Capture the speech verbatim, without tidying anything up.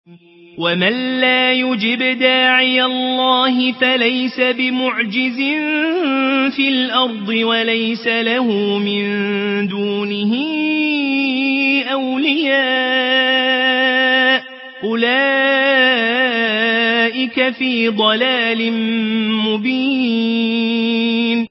ومن لا يجب داعي الله فليس بمعجز في الأرض وليس له من دونه أولياء أولئك في ضلال مبين